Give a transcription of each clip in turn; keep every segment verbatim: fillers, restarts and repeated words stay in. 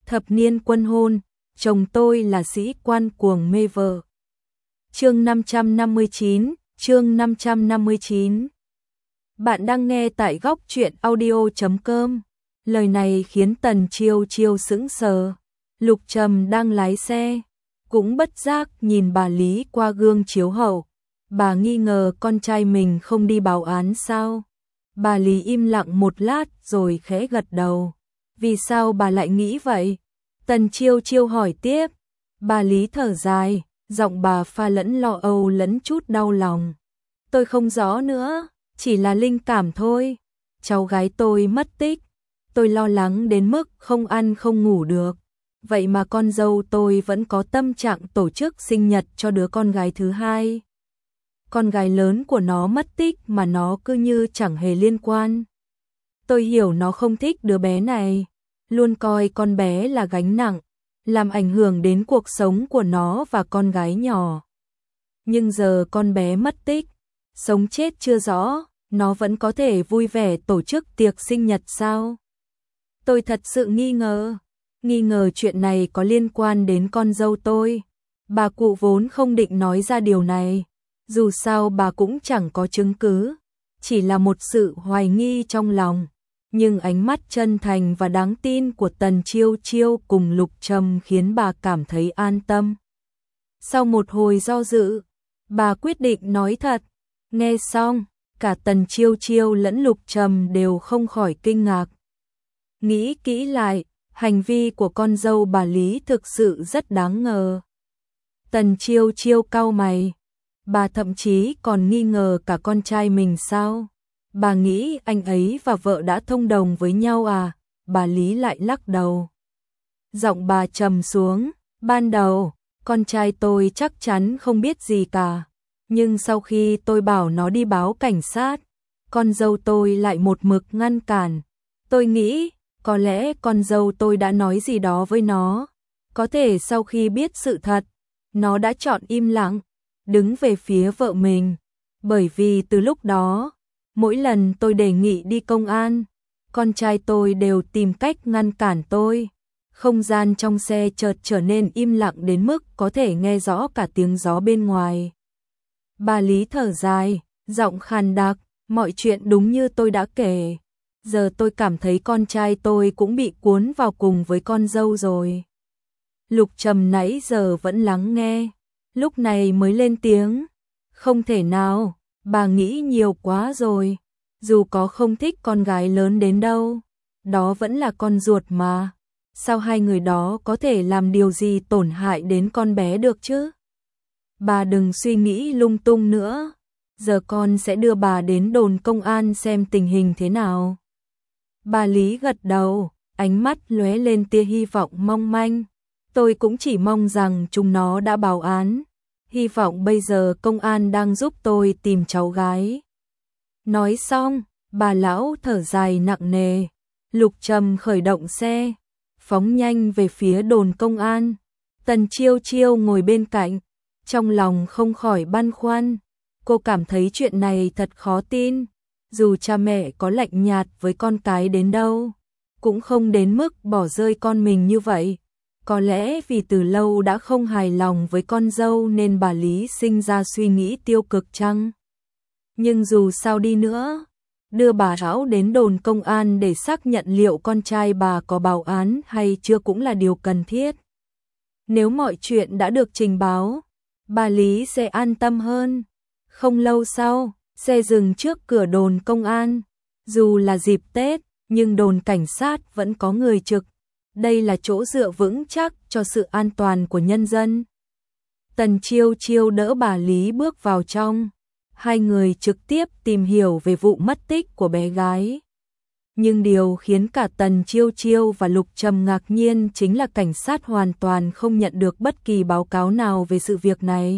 thập niên quân hôn, chồng tôi là sĩ quan cuồng mê vợ. Chương năm trăm năm mươi chín, chương năm trăm năm mươi chín. Bạn đang nghe tại góc truyện audio chấm com. Lời này khiến Tần Chiêu Chiêu sững sờ. Lục Trầm đang lái xe, cũng bất giác nhìn bà Lý qua gương chiếu hậu. Bà nghi ngờ con trai mình không đi báo án sao? Bà Lý im lặng một lát rồi khẽ gật đầu. Vì sao bà lại nghĩ vậy? Tần Chiêu Chiêu hỏi tiếp. Bà Lý thở dài, giọng bà pha lẫn lo âu lẫn chút đau lòng. Tôi không rõ nữa, chỉ là linh cảm thôi. Cháu gái tôi mất tích, tôi lo lắng đến mức không ăn không ngủ được. Vậy mà con dâu tôi vẫn có tâm trạng tổ chức sinh nhật cho đứa con gái thứ hai. Con gái lớn của nó mất tích mà nó cứ như chẳng hề liên quan. Tôi hiểu nó không thích đứa bé này, luôn coi con bé là gánh nặng, làm ảnh hưởng đến cuộc sống của nó và con gái nhỏ. Nhưng giờ con bé mất tích, sống chết chưa rõ, nó vẫn có thể vui vẻ tổ chức tiệc sinh nhật sao? Tôi thật sự nghi ngờ, nghi ngờ chuyện này có liên quan đến con dâu tôi. Bà cụ vốn không định nói ra điều này, dù sao bà cũng chẳng có chứng cứ, chỉ là một sự hoài nghi trong lòng. Nhưng ánh mắt chân thành và đáng tin của Tần Chiêu Chiêu cùng Lục Trầm khiến bà cảm thấy an tâm. Sau một hồi do dự, bà quyết định nói thật. Nghe xong, cả Tần Chiêu Chiêu lẫn Lục Trầm đều không khỏi kinh ngạc. Nghĩ kỹ lại, hành vi của con dâu bà Lý thực sự rất đáng ngờ. Tần Chiêu Chiêu cau mày. Bà thậm chí còn nghi ngờ cả con trai mình sao? Bà nghĩ anh ấy và vợ đã thông đồng với nhau à? Bà Lý lại lắc đầu. Giọng bà trầm xuống. Ban đầu, con trai tôi chắc chắn không biết gì cả. Nhưng sau khi tôi bảo nó đi báo cảnh sát, con dâu tôi lại một mực ngăn cản. Tôi nghĩ, có lẽ con dâu tôi đã nói gì đó với nó. Có thể sau khi biết sự thật, nó đã chọn im lặng, đứng về phía vợ mình. Bởi vì từ lúc đó, mỗi lần tôi đề nghị đi công an, con trai tôi đều tìm cách ngăn cản tôi. Không gian trong xe chợt trở nên im lặng đến mức có thể nghe rõ cả tiếng gió bên ngoài. Bà Lý thở dài, giọng khàn đặc, mọi chuyện đúng như tôi đã kể. Giờ tôi cảm thấy con trai tôi cũng bị cuốn vào cùng với con dâu rồi. Lục Trầm nãy giờ vẫn lắng nghe, lúc này mới lên tiếng. Không thể nào, bà nghĩ nhiều quá rồi. Dù có không thích con gái lớn đến đâu, đó vẫn là con ruột mà. Sao hai người đó có thể làm điều gì tổn hại đến con bé được chứ? Bà đừng suy nghĩ lung tung nữa. Giờ con sẽ đưa bà đến đồn công an xem tình hình thế nào. Bà Lý gật đầu, ánh mắt lóe lên tia hy vọng mong manh. Tôi cũng chỉ mong rằng chúng nó đã báo án. Hy vọng bây giờ công an đang giúp tôi tìm cháu gái. Nói xong, bà lão thở dài nặng nề. Lục Trầm khởi động xe, phóng nhanh về phía đồn công an. Tần Chiêu Chiêu ngồi bên cạnh, trong lòng không khỏi băn khoăn. Cô cảm thấy chuyện này thật khó tin. Dù cha mẹ có lạnh nhạt với con cái đến đâu, cũng không đến mức bỏ rơi con mình như vậy. Có lẽ vì từ lâu đã không hài lòng với con dâu nên bà Lý sinh ra suy nghĩ tiêu cực chăng? Nhưng dù sao đi nữa, đưa bà lão đến đồn công an để xác nhận liệu con trai bà có báo án hay chưa cũng là điều cần thiết. Nếu mọi chuyện đã được trình báo, bà Lý sẽ an tâm hơn. Không lâu sau, xe dừng trước cửa đồn công an. Dù là dịp Tết, nhưng đồn cảnh sát vẫn có người trực. Đây là chỗ dựa vững chắc cho sự an toàn của nhân dân. Tần Chiêu Chiêu đỡ bà Lý bước vào trong. Hai người trực tiếp tìm hiểu về vụ mất tích của bé gái. Nhưng điều khiến cả Tần Chiêu Chiêu và Lục Trầm ngạc nhiên chính là cảnh sát hoàn toàn không nhận được bất kỳ báo cáo nào về sự việc này.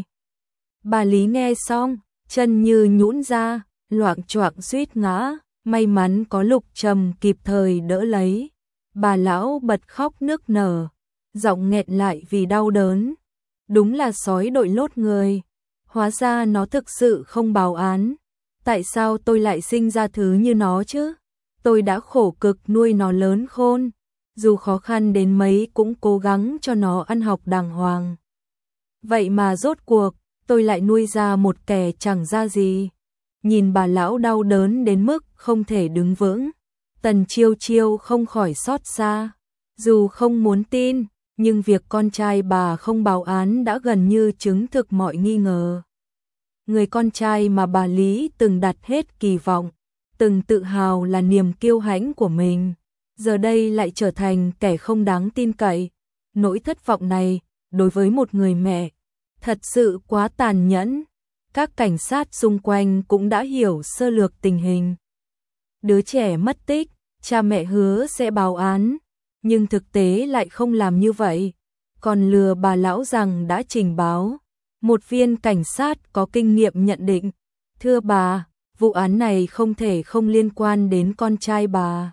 Bà Lý nghe xong, chân như nhũn ra, loạng choạng suýt ngã. May mắn có Lục Trầm kịp thời đỡ lấy. Bà lão bật khóc nức nở, giọng nghẹn lại vì đau đớn. Đúng là sói đội lốt người. Hóa ra nó thực sự không báo án. Tại sao tôi lại sinh ra thứ như nó chứ? Tôi đã khổ cực nuôi nó lớn khôn. dù khó khăn đến mấy cũng cố gắng cho nó ăn học đàng hoàng. Vậy mà rốt cuộc, tôi lại nuôi ra một kẻ chẳng ra gì. Nhìn bà lão đau đớn đến mức không thể đứng vững, Tần Chiêu Chiêu không khỏi xót xa. Dù không muốn tin, nhưng việc con trai bà không báo án đã gần như chứng thực mọi nghi ngờ. Người con trai mà bà Lý từng đặt hết kỳ vọng, từng tự hào là niềm kiêu hãnh của mình, giờ đây lại trở thành kẻ không đáng tin cậy. Nỗi thất vọng này, đối với một người mẹ, thật sự quá tàn nhẫn. Các cảnh sát xung quanh cũng đã hiểu sơ lược tình hình. Đứa trẻ mất tích, cha mẹ hứa sẽ báo án, nhưng thực tế lại không làm như vậy, còn lừa bà lão rằng đã trình báo. Một viên cảnh sát có kinh nghiệm nhận định, thưa bà, vụ án này không thể không liên quan đến con trai bà.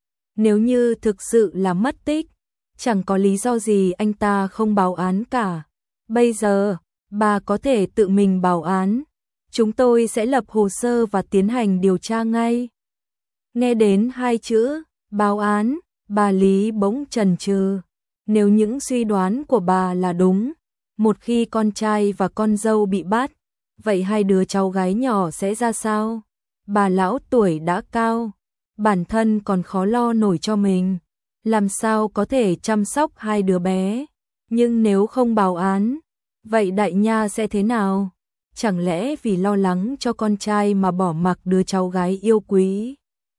Nếu như thực sự là mất tích, chẳng có lý do gì anh ta không báo án cả. Bây giờ, bà có thể tự mình báo án, chúng tôi sẽ lập hồ sơ và tiến hành điều tra ngay. Nghe đến hai chữ, báo án, bà Lý bỗng chần chừ. Nếu những suy đoán của bà là đúng, một khi con trai và con dâu bị bắt, vậy hai đứa cháu gái nhỏ sẽ ra sao? Bà lão tuổi đã cao, bản thân còn khó lo nổi cho mình, làm sao có thể chăm sóc hai đứa bé? Nhưng nếu không báo án, vậy đại nha sẽ thế nào? Chẳng lẽ vì lo lắng cho con trai mà bỏ mặc đứa cháu gái yêu quý?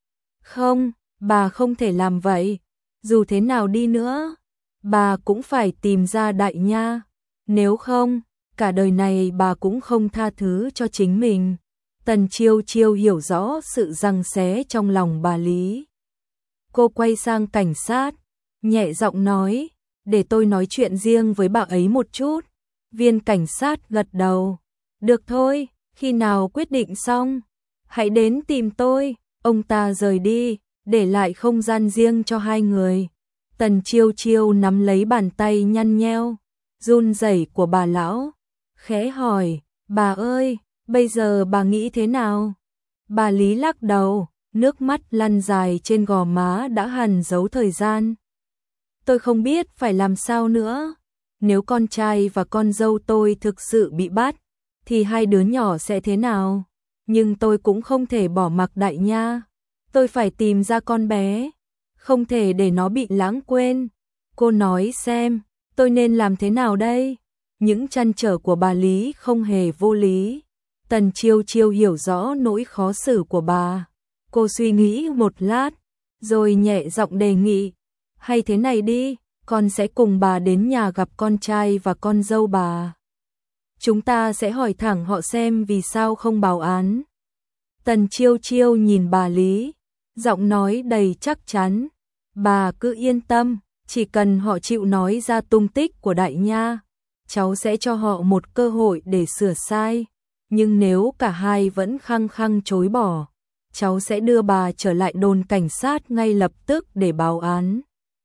Không, bà không thể làm vậy. Dù thế nào đi nữa, bà cũng phải tìm ra đại nha. Nếu không, cả đời này bà cũng không tha thứ cho chính mình. Tần Chiêu Chiêu hiểu rõ sự giằng xé trong lòng bà Lý. Cô quay sang cảnh sát, nhẹ giọng nói, để tôi nói chuyện riêng với bà ấy một chút. Viên cảnh sát gật đầu, được thôi, khi nào quyết định xong, hãy đến tìm tôi. Ông ta rời đi, để lại không gian riêng cho hai người. Tần Chiêu Chiêu nắm lấy bàn tay nhăn nheo, run rẩy của bà lão, khẽ hỏi, bà ơi, bây giờ bà nghĩ thế nào? Bà Lý lắc đầu, nước mắt lăn dài trên gò má đã hằn dấu thời gian. Tôi không biết phải làm sao nữa. Nếu con trai và con dâu tôi thực sự bị bắt, thì hai đứa nhỏ sẽ thế nào? Nhưng tôi cũng không thể bỏ mặc đại nha. Tôi phải tìm ra con bé, không thể để nó bị lãng quên. Cô nói xem, tôi nên làm thế nào đây? Những trăn trở của bà Lý không hề vô lý. Tần Chiêu Chiêu hiểu rõ nỗi khó xử của bà. Cô suy nghĩ một lát, rồi nhẹ giọng đề nghị, hay thế này đi, con sẽ cùng bà đến nhà gặp con trai và con dâu bà. Chúng ta sẽ hỏi thẳng họ xem vì sao không báo án. Tần Chiêu Chiêu nhìn bà Lý, giọng nói đầy chắc chắn, bà cứ yên tâm, chỉ cần họ chịu nói ra tung tích của đại nha, cháu sẽ cho họ một cơ hội để sửa sai. Nhưng nếu cả hai vẫn khăng khăng chối bỏ, cháu sẽ đưa bà trở lại đồn cảnh sát ngay lập tức để báo án.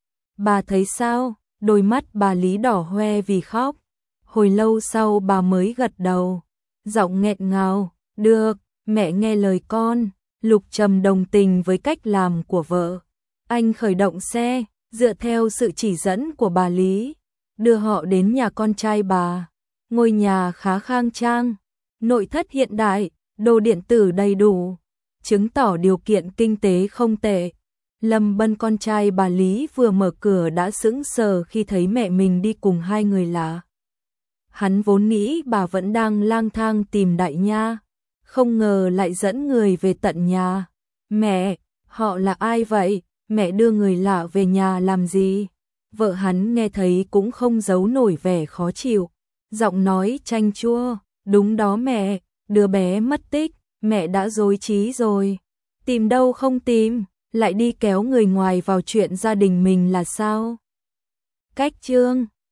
Bà thấy sao? Đôi mắt bà Lý đỏ hoe vì khóc. Hồi lâu sau bà mới gật đầu, giọng nghẹn ngào, được, mẹ nghe lời con. Lục Trầm đồng tình với cách làm của vợ. Anh khởi động xe, dựa theo sự chỉ dẫn của bà Lý, đưa họ đến nhà con trai bà. Ngôi nhà khá khang trang, nội thất hiện đại, đồ điện tử đầy đủ, chứng tỏ điều kiện kinh tế không tệ. Lâm Bân con trai bà Lý vừa mở cửa đã sững sờ khi thấy mẹ mình đi cùng hai người lạ. Hắn vốn nghĩ bà vẫn đang lang thang tìm đại nha, không ngờ lại dẫn người về tận nhà. Mẹ, họ là ai vậy? Mẹ đưa người lạ về nhà làm gì? Vợ hắn nghe thấy cũng không giấu nổi vẻ khó chịu, giọng nói chanh chua, đúng đó mẹ, đứa bé mất tích, mẹ đã rối trí rồi. Tìm đâu không tìm, lại đi kéo người ngoài vào chuyện gia đình mình là sao? Cách chương